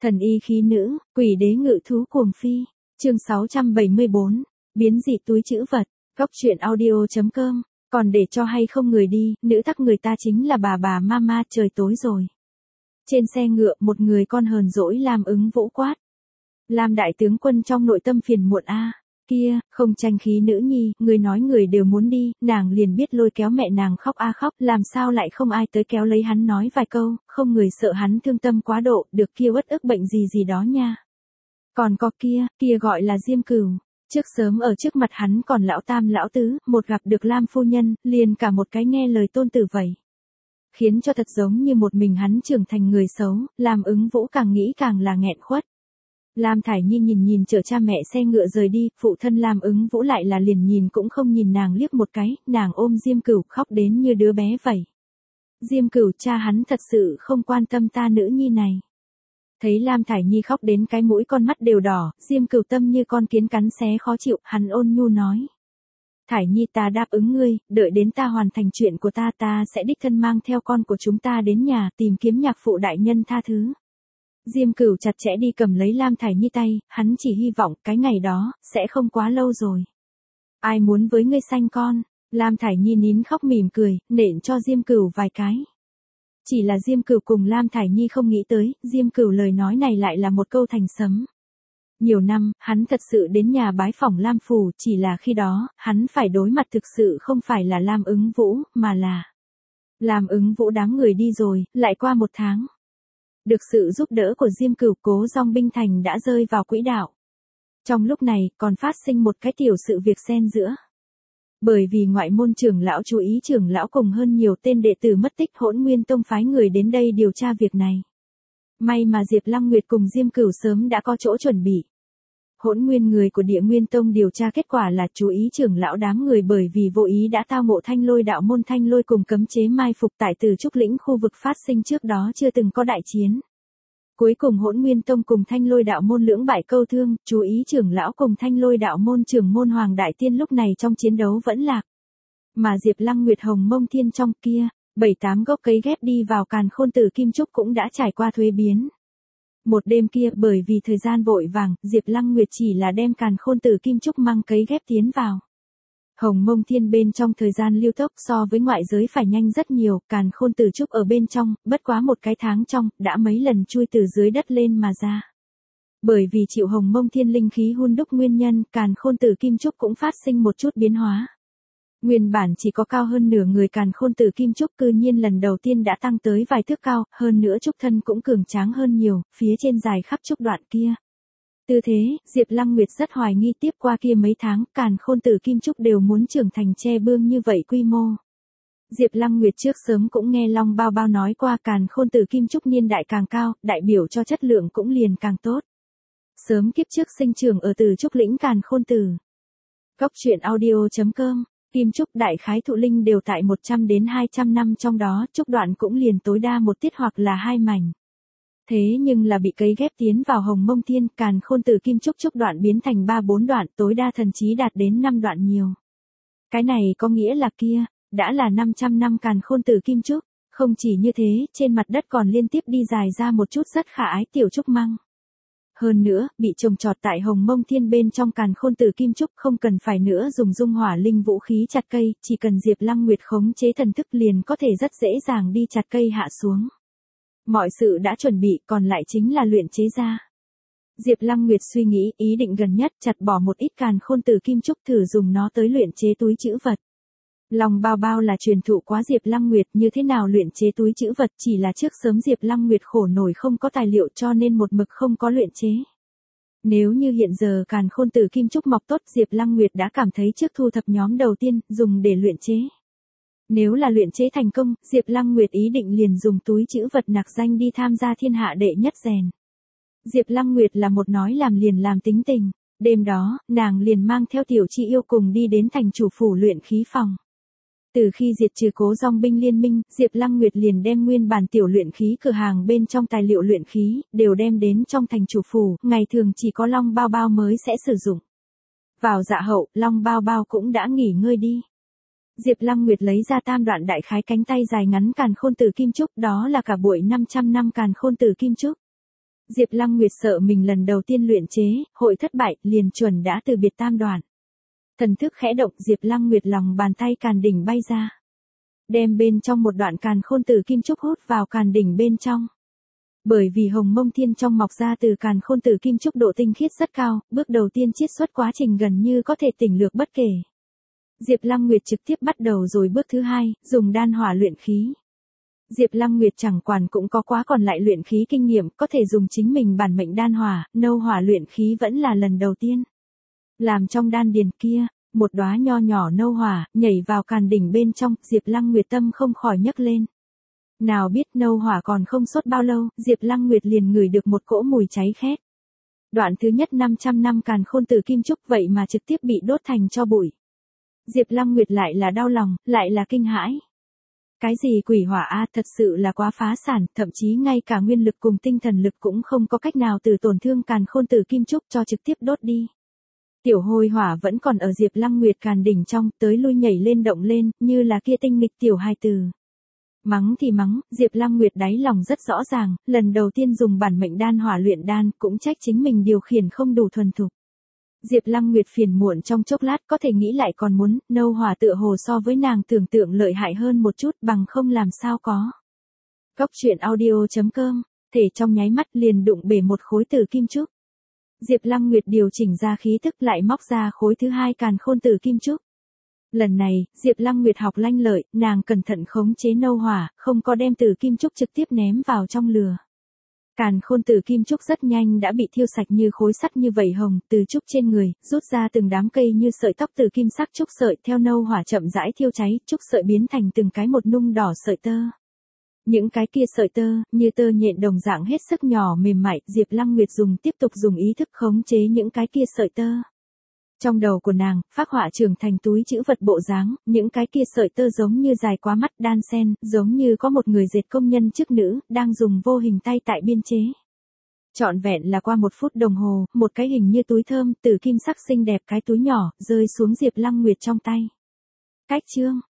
Thần y khí nữ, quỷ đế ngự thú cuồng phi. Chương 674, biến dị túi trữ vật. Góc truyện audio.com. Còn để cho hay không người đi, nữ tắc người ta chính là bà mama, trời tối rồi. Trên xe ngựa, một người con hờn dỗi Lam Ứng Vũ quát. Lam đại tướng quân trong nội tâm phiền muộn a. Kia, không tranh khí nữ nhi, người nói người đều muốn đi, nàng liền biết lôi kéo mẹ nàng khóc a khóc, làm sao lại không ai tới kéo lấy hắn nói vài câu, không người sợ hắn thương tâm quá độ, được kia uất ức bệnh gì đó nha. Còn có kia gọi là Diêm Cửu. Trước sớm ở trước mặt hắn còn lão tam lão tứ, một gặp được Lam phu nhân, liền cả một cái nghe lời tôn tử vậy. Khiến cho thật giống như một mình hắn trưởng thành người xấu, Lam Ứng Vũ càng nghĩ càng là nghẹn khuất. Lam Thải Nhi nhìn chở cha mẹ xe ngựa rời đi, phụ thân Lam Ứng Vũ lại là liền nhìn cũng không nhìn nàng liếc một cái, nàng ôm Diêm Cửu khóc đến như đứa bé vậy. Diêm Cửu, cha hắn thật sự không quan tâm ta nữ nhi này. Thấy Lam Thải Nhi khóc đến cái mũi con mắt đều đỏ, Diêm Cửu tâm như con kiến cắn xé khó chịu, hắn ôn nhu nói. Thải Nhi, ta đáp ứng ngươi, đợi đến ta hoàn thành chuyện của ta sẽ đích thân mang theo con của chúng ta đến nhà tìm kiếm nhạc phụ đại nhân tha thứ. Diêm Cửu chặt chẽ đi cầm lấy Lam Thải Nhi tay, hắn chỉ hy vọng cái ngày đó sẽ không quá lâu rồi. Ai muốn với ngươi sanh con? Lam Thải Nhi nín khóc mỉm cười, nện cho Diêm Cửu vài cái. Chỉ là Diêm Cửu cùng Lam Thải Nhi không nghĩ tới, Diêm Cửu lời nói này lại là một câu thành sấm. Nhiều năm, hắn thật sự đến nhà bái phỏng Lam phủ, chỉ là khi đó, hắn phải đối mặt thực sự không phải là Lam Ứng Vũ, mà là Lam Ứng Vũ đám người đi rồi, lại qua một tháng. Được sự giúp đỡ của Diêm Cửu, Cố Dòng binh thành đã rơi vào quỹ đạo. Trong lúc này, còn phát sinh một cái tiểu sự việc xen giữa. Bởi vì ngoại môn trưởng lão chú ý trưởng lão cùng hơn nhiều tên đệ tử mất tích, Hỗn Nguyên Tông phái người đến đây điều tra việc này. May mà Diệp Lăng Nguyệt cùng Diêm Cửu sớm đã có chỗ chuẩn bị. Hỗn Nguyên người của Địa Nguyên Tông điều tra kết quả là chú ý trưởng lão đám người bởi vì vô ý đã tao ngộ Thanh Lôi đạo môn Thanh Lôi cùng cấm chế mai phục tại Từ Trúc lĩnh khu vực phát sinh trước đó chưa từng có đại chiến. Cuối cùng Hỗn Nguyên Tông cùng Thanh Lôi đạo môn lưỡng bại câu thương, chú ý trưởng lão cùng Thanh Lôi đạo môn trưởng môn Hoàng Đại Tiên lúc này trong chiến đấu vẫn lạc. Mà Diệp Lăng Nguyệt Hồng Mông Thiên trong kia, 7-8 gốc cấy ghép đi vào Càn Khôn Tử Kim Trúc cũng đã trải qua thuế biến. Một đêm kia bởi vì thời gian vội vàng, Diệp Lăng Nguyệt chỉ là đem Càn Khôn Tử Kim Trúc mang cấy ghép tiến vào. Hồng Mông Thiên bên trong thời gian lưu tốc so với ngoại giới phải nhanh rất nhiều, Càn Khôn Tử Trúc ở bên trong, bất quá một cái tháng trong, đã mấy lần chui từ dưới đất lên mà ra. Bởi vì chịu Hồng Mông Thiên linh khí hun đúc nguyên nhân, Càn Khôn Tử Kim Trúc cũng phát sinh một chút biến hóa. Nguyên bản chỉ có cao hơn nửa người Càn Khôn Tử Kim Trúc cư nhiên lần đầu tiên đã tăng tới vài thước cao, hơn nữa trúc thân cũng cường tráng hơn nhiều, phía trên dài khắp trúc đoạn kia. Tư thế, Diệp Lăng Nguyệt rất hoài nghi tiếp qua kia mấy tháng, Càn Khôn Tử Kim Trúc đều muốn trưởng thành tre bương như vậy quy mô. Diệp Lăng Nguyệt trước sớm cũng nghe Long Bao Bao nói qua Càn Khôn Tử Kim Trúc niên đại càng cao, đại biểu cho chất lượng cũng liền càng tốt. Sớm kiếp trước sinh trưởng ở Từ Trúc lĩnh Càn Khôn Tử. Góc truyện audio.com. Kim trúc đại khái thụ linh đều tại 100 đến 200 năm trong đó, trúc đoạn cũng liền tối đa một tiết hoặc là hai mảnh. Thế nhưng là bị cấy ghép tiến vào Hồng Mông Thiên, Càn Khôn Tử Kim Trúc trúc đoạn biến thành 3-4 đoạn, tối đa thần chí đạt đến 5 đoạn nhiều. Cái này có nghĩa là kia, đã là 500 năm Càn Khôn Tử Kim Trúc, không chỉ như thế, trên mặt đất còn liên tiếp đi dài ra một chút rất khả ái tiểu trúc măng. Hơn nữa, bị trồng trọt tại Hồng Mông Thiên bên trong Càn Khôn Tử Kim Trúc không cần phải nữa dùng dung hỏa linh vũ khí chặt cây, chỉ cần Diệp Lăng Nguyệt khống chế thần thức liền có thể rất dễ dàng đi chặt cây hạ xuống. Mọi sự đã chuẩn bị, còn lại chính là luyện chế ra. Diệp Lăng Nguyệt suy nghĩ, ý định gần nhất chặt bỏ một ít Càn Khôn Tử Kim Trúc thử dùng nó tới luyện chế túi trữ vật. Long Bao Bao là truyền thụ quá Diệp Lăng Nguyệt như thế nào luyện chế túi trữ vật, chỉ là trước sớm Diệp Lăng Nguyệt khổ nổi không có tài liệu cho nên một mực không có luyện chế. Nếu như hiện giờ Càn Khôn Tử Kim Trúc mọc tốt, Diệp Lăng Nguyệt đã cảm thấy trước thu thập nhóm đầu tiên, dùng để luyện chế. Nếu là luyện chế thành công, Diệp Lăng Nguyệt ý định liền dùng túi trữ vật nặc danh đi tham gia thiên hạ đệ nhất rèn. Diệp Lăng Nguyệt là một nói làm liền làm tính tình, đêm đó, nàng liền mang theo Tiểu Chi Yêu cùng đi đến thành chủ phủ luyện khí phòng. Từ khi diệt trừ Cố Dòng binh liên minh, Diệp Lăng Nguyệt liền đem nguyên bản tiểu luyện khí cửa hàng bên trong tài liệu luyện khí, đều đem đến trong thành chủ phủ, ngày thường chỉ có Long Bao Bao mới sẽ sử dụng. Vào dạ hậu, Long Bao Bao cũng đã nghỉ ngơi đi. Diệp Lăng Nguyệt lấy ra tam đoạn đại khái cánh tay dài ngắn Càn Khôn Tử Kim Trúc, đó là cả buổi 500 năm Càn Khôn Tử Kim Trúc. Diệp Lăng Nguyệt sợ mình lần đầu tiên luyện chế, hội thất bại, liền chuẩn đã từ biệt tam đoạn. Thần thức khẽ động, Diệp Lăng Nguyệt lòng bàn tay càn đỉnh bay ra. Đem bên trong một đoạn càn khôn tử kim trúc hút vào càn đỉnh bên trong. Bởi vì hồng mông thiên trong mọc ra từ càn khôn tử kim trúc độ tinh khiết rất cao, bước đầu tiên chiết xuất quá trình gần như có thể tỉnh lược bất kể. Diệp Lăng Nguyệt trực tiếp bắt đầu rồi bước thứ hai, dùng đan hỏa luyện khí. Diệp Lăng Nguyệt chẳng quản cũng có quá còn lại luyện khí kinh nghiệm, có thể dùng chính mình bản mệnh đan hỏa, nâu hỏa luyện khí vẫn là lần đầu tiên. Làm trong đan điền kia, một đóa nho nhỏ nâu hỏa, nhảy vào càn đỉnh bên trong, Diệp Lăng Nguyệt tâm không khỏi nhấc lên. Nào biết nâu hỏa còn không sốt bao lâu, Diệp Lăng Nguyệt liền ngửi được một cỗ mùi cháy khét. Đoạn thứ nhất 500 năm càn khôn tử kim trúc vậy mà trực tiếp bị đốt thành tro bụi. Diệp Lăng Nguyệt lại là đau lòng, lại là kinh hãi. Cái gì quỷ hỏa a, thật sự là quá phá sản, thậm chí ngay cả nguyên lực cùng tinh thần lực cũng không có cách nào từ tổn thương càn khôn tử kim trúc cho trực tiếp đốt đi. Tiểu hôi hỏa vẫn còn ở Diệp Lăng Nguyệt càn đỉnh trong, tới lui nhảy lên động lên, như là kia tinh nghịch tiểu hài tử. Mắng thì mắng, Diệp Lăng Nguyệt đáy lòng rất rõ ràng, lần đầu tiên dùng bản mệnh đan hỏa luyện đan, cũng trách chính mình điều khiển không đủ thuần thục. Diệp Lăng Nguyệt phiền muộn trong chốc lát, có thể nghĩ lại còn muốn, nâu hỏa tựa hồ so với nàng tưởng tượng lợi hại hơn một chút, bằng không làm sao có. Góc truyện audio.com, thể trong nháy mắt liền đụng bể một khối tử kim trúc. Diệp Lăng Nguyệt điều chỉnh ra khí tức, lại móc ra khối thứ hai càn khôn tử kim trúc. Lần này, Diệp Lăng Nguyệt học lanh lợi, nàng cẩn thận khống chế nâu hỏa, không có đem tử kim trúc trực tiếp ném vào trong lửa. Càn khôn tử kim trúc rất nhanh đã bị thiêu sạch như khối sắt như vẩy hồng, từ trúc trên người, rút ra từng đám cây như sợi tóc từ kim sắc trúc sợi, theo nâu hỏa chậm rãi thiêu cháy, trúc sợi biến thành từng cái một nung đỏ sợi tơ. Những cái kia sợi tơ, như tơ nhện đồng dạng hết sức nhỏ mềm mại, Diệp Lăng Nguyệt tiếp tục dùng ý thức khống chế những cái kia sợi tơ. Trong đầu của nàng, phác họa trưởng thành túi trữ vật bộ dáng, những cái kia sợi tơ giống như dài quá mắt đan sen, giống như có một người dệt công nhân chức nữ, đang dùng vô hình tay tại biên chế. Trọn vẹn là qua 1 phút đồng hồ, một cái hình như túi thơm, từ kim sắc xinh đẹp cái túi nhỏ, rơi xuống Diệp Lăng Nguyệt trong tay. Cách chương,